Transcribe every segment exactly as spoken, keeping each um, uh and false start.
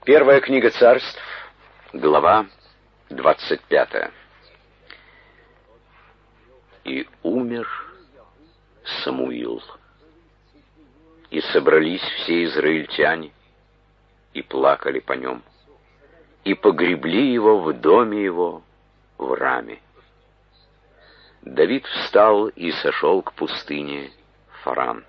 Первая книга Царств, глава двадцать пятая. И умер Самуил, и собрались все израильтяне, и плакали по нем, и погребли его в доме его в Раме. Давид встал и сошел к пустыне Фаран.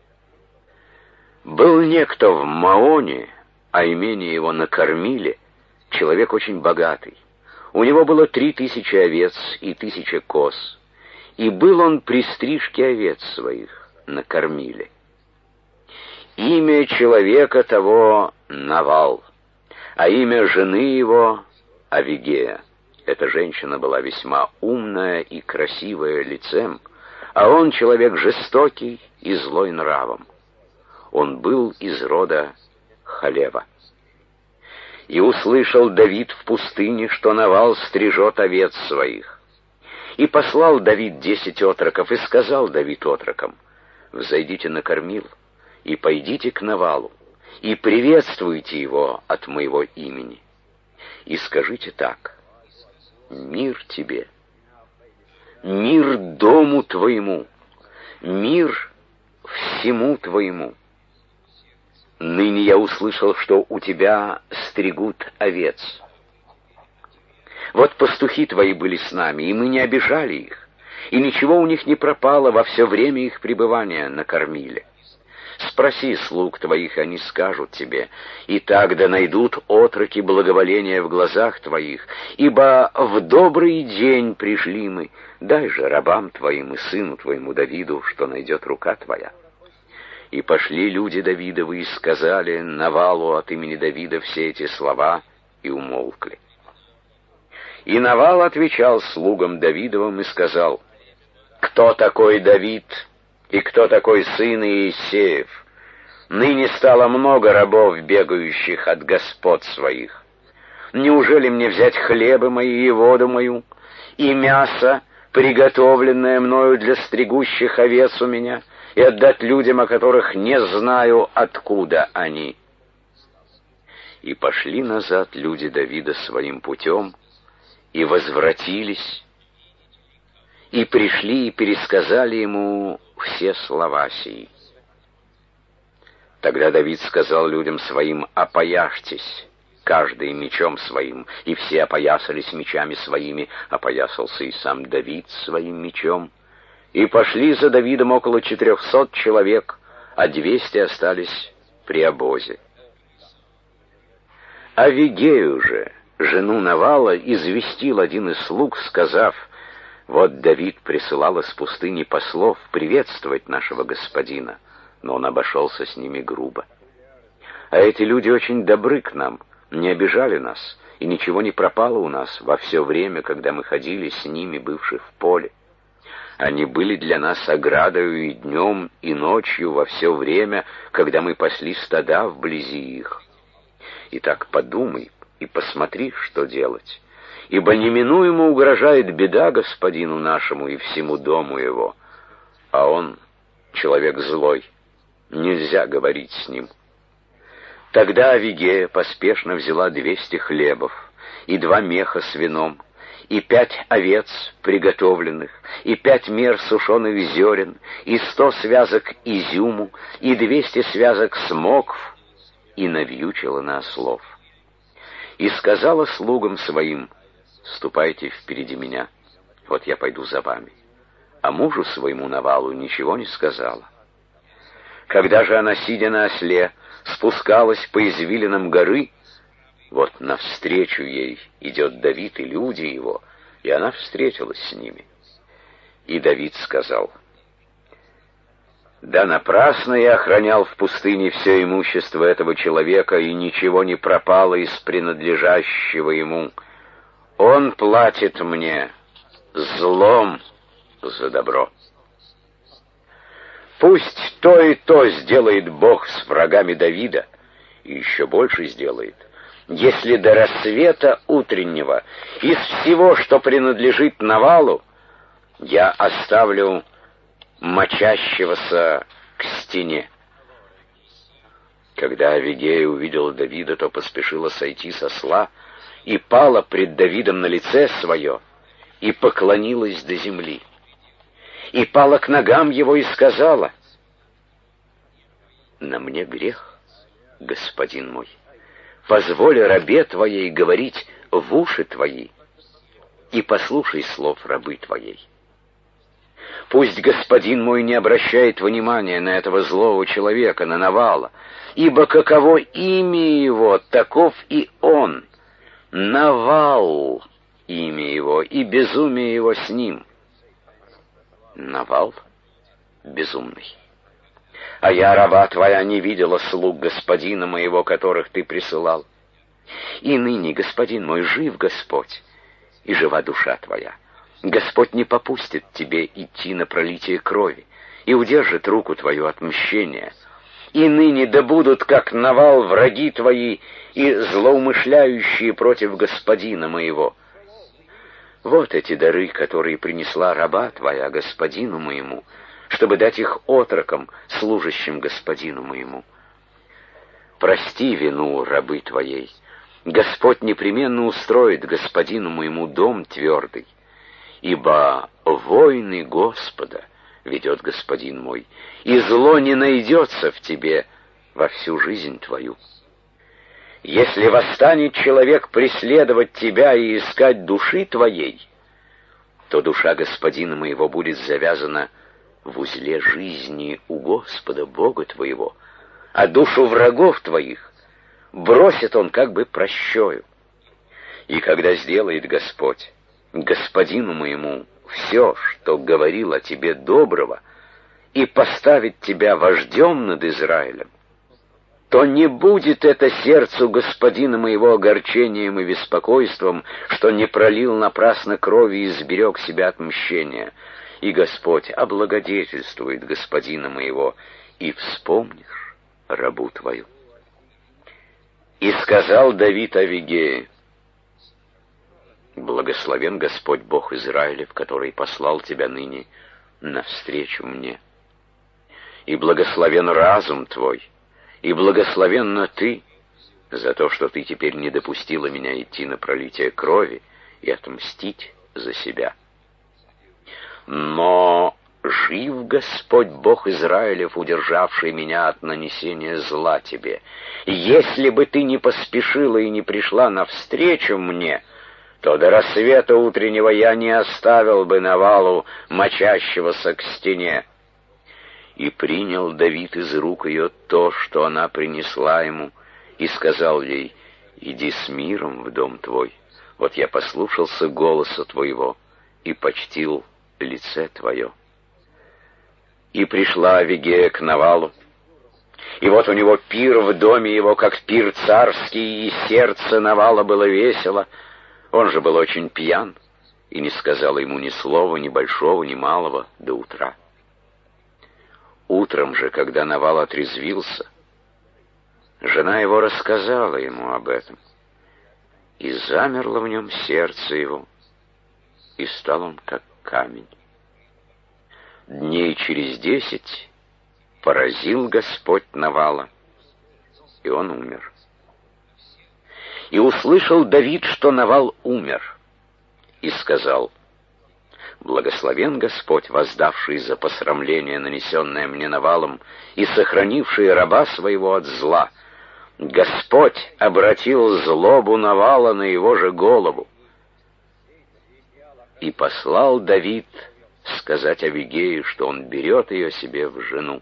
Был некто в Маоне, а имение его на Кормиле, человек очень богатый. У него было три тысячи овец и тысяча коз, и был он при стрижке овец своих на Кормиле. Имя человека того Навал, а имя жены его Авигея. Эта женщина была весьма умная и красивая лицем, а он человек жестокий и злой нравом. Он был из рода Халева. И услышал Давид в пустыне, что Навал стрижет овец своих. И послал Давид десять отроков, и сказал Давид отрокам: «Взойдите на Кормил, и пойдите к Навалу, и приветствуйте его от моего имени. И скажите так: мир тебе, мир дому твоему, мир всему твоему. Ныне я услышал, что у тебя стригут овец. Вот пастухи твои были с нами, и мы не обижали их, и ничего у них не пропало во все время их пребывания на Кормиле. Спроси слуг твоих, они скажут тебе, и тогда найдут отроки благоволения в глазах твоих, ибо в добрый день пришли мы. Дай же рабам твоим и сыну твоему Давиду, что найдет рука твоя». И пошли люди Давидовы и сказали Навалу от имени Давида все эти слова, и умолкли. И Навал отвечал слугам Давидовым и сказал: «Кто такой Давид, и кто такой сын Иессеев? Ныне стало много рабов, бегающих от господ своих. Неужели мне взять хлебы мои и воду мою, и мясо, приготовленное мною для стригущих овец у меня, и отдать людям, о которых не знаю, откуда они?» И пошли назад люди Давида своим путем, и возвратились, и пришли и пересказали ему все слова сии. Тогда Давид сказал людям своим: «Опояжьтесь, каждый мечом своим», и все опоясались мечами своими, опоясался и сам Давид своим мечом. И пошли за Давидом около четырехсот человек, а двести остались при обозе. Авигею же, жену Навала, известил один из слуг, сказав: «Вот Давид присылал из пустыни послов приветствовать нашего господина, но он обошелся с ними грубо. А эти люди очень добры к нам, не обижали нас, и ничего не пропало у нас во все время, когда мы ходили с ними, бывши в поле. Они были для нас оградою и днем, и ночью во все время, когда мы пасли стада вблизи их. Итак, подумай и посмотри, что делать, ибо неминуемо угрожает беда господину нашему и всему дому его, а он человек злой, нельзя говорить с ним». Тогда Авигея поспешно взяла двести хлебов и два меха с вином, и пять овец приготовленных, и пять мер сушеных зерен, и сто связок изюму, и двести связок смокв, и навьючила на ослов. И сказала слугам своим: «Ступайте впереди меня, вот я пойду за вами». А мужу своему Навалу ничего не сказала. Когда же она, сидя на осле, спускалась по извилинам горы, вот навстречу ей идет Давид и люди его, и она встретилась с ними. И Давид сказал: «Да напрасно я охранял в пустыне все имущество этого человека, и ничего не пропало из принадлежащего ему. Он платит мне злом за добро. Пусть то и то сделает Бог с врагами Давида, и еще больше сделает, если до рассвета утреннего из всего, что принадлежит Навалу, я оставлю мочащегося к стене». Когда Авигея увидела Давида, то поспешила сойти с осла и пала пред Давидом на лице свое, и поклонилась до земли. И пала к ногам его и сказала: «На мне грех, господин мой, позволь рабе твоей говорить в уши твои, и послушай слов рабы твоей. Пусть господин мой не обращает внимания на этого злого человека, на Навала, ибо каково имя его, таков и он. Навал — имя его, и безумие его с ним». Навал безумный. А я, раба твоя, не видела слуг господина моего, которых ты присылал. И ныне, господин мой, жив Господь, и жива душа твоя. Господь не попустит тебе идти на пролитие крови и удержит руку твою от мщения. И ныне да будут, как Навал, враги твои и злоумышляющие против господина моего. Вот эти дары, которые принесла раба твоя господину моему, чтобы дать их отрокам, служащим господину моему. Прости вину рабы твоей. Господь непременно устроит господину моему дом твердый, ибо войны Господа ведет господин мой, и зло не найдется в тебе во всю жизнь твою. Если восстанет человек преследовать тебя и искать души твоей, то душа господина моего будет завязана в узле жизни у Господа Бога твоего, а душу врагов твоих бросит он как бы прощою. И когда сделает Господь господину моему все, что говорил о тебе доброго, и поставит тебя вождем над Израилем, то не будет это сердцу господина моего огорчением и беспокойством, что не пролил напрасно крови и сберег себя от мщения. И Господь облагодетельствует господина моего, и вспомнишь рабу твою». И сказал Давид Авигее: «Благословен Господь Бог Израилев, который послал тебя ныне навстречу мне. И благословен разум твой, и благословенна ты за то, что ты теперь не допустила меня идти на пролитие крови и отмстить за себя. Но жив Господь Бог Израилев, удержавший меня от нанесения зла тебе. Если бы ты не поспешила и не пришла навстречу мне, то до рассвета утреннего я не оставил бы Навалу, мочащегося к стене». И принял Давид из рук ее то, что она принесла ему, и сказал ей: «Иди с миром в дом твой. Вот я послушался голоса твоего и почтил лице твое». И пришла Авигея к Навалу, и вот у него пир в доме его, как пир царский, и сердце Навала было весело. Он же был очень пьян, и не сказала ему ни слова, ни большого, ни малого до утра. Утром же, когда Навал отрезвился, жена его рассказала ему об этом, и замерло в нем сердце его, и стал он как камень. Дней через десять поразил Господь Навала, и он умер. И услышал Давид, что Навал умер, и сказал: «Благословен Господь, воздавший за посрамление, нанесенное мне Навалом, и сохранивший раба своего от зла. Господь обратил злобу Навала на его же голову». И послал Давид сказать Авигее, что он берет ее себе в жену.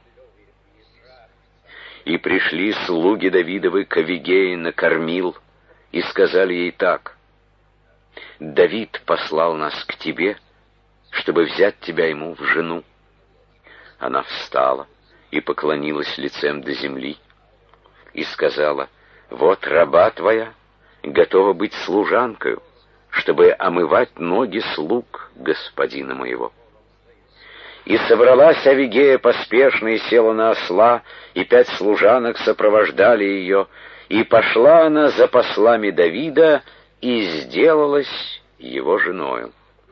И пришли слуги Давидовы к Авигее на Кормил, и сказали ей так: «Давид послал нас к тебе, чтобы взять тебя ему в жену». Она встала и поклонилась лицем до земли, и сказала: «Вот раба твоя готова быть служанкою, чтобы омывать ноги слуг господина моего». И собралась Авигея поспешно и села на осла, и пять служанок сопровождали ее, и пошла она за послами Давида, и сделалась его женою.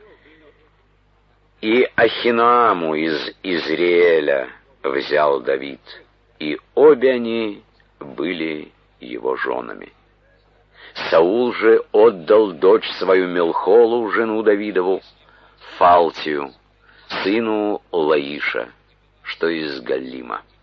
И Ахиноаму из Израиля взял Давид, и обе они были его женами. Саул же отдал дочь свою Мелхолу, жену Давидову, Фалтию, сыну Лаиша, что из Галлима.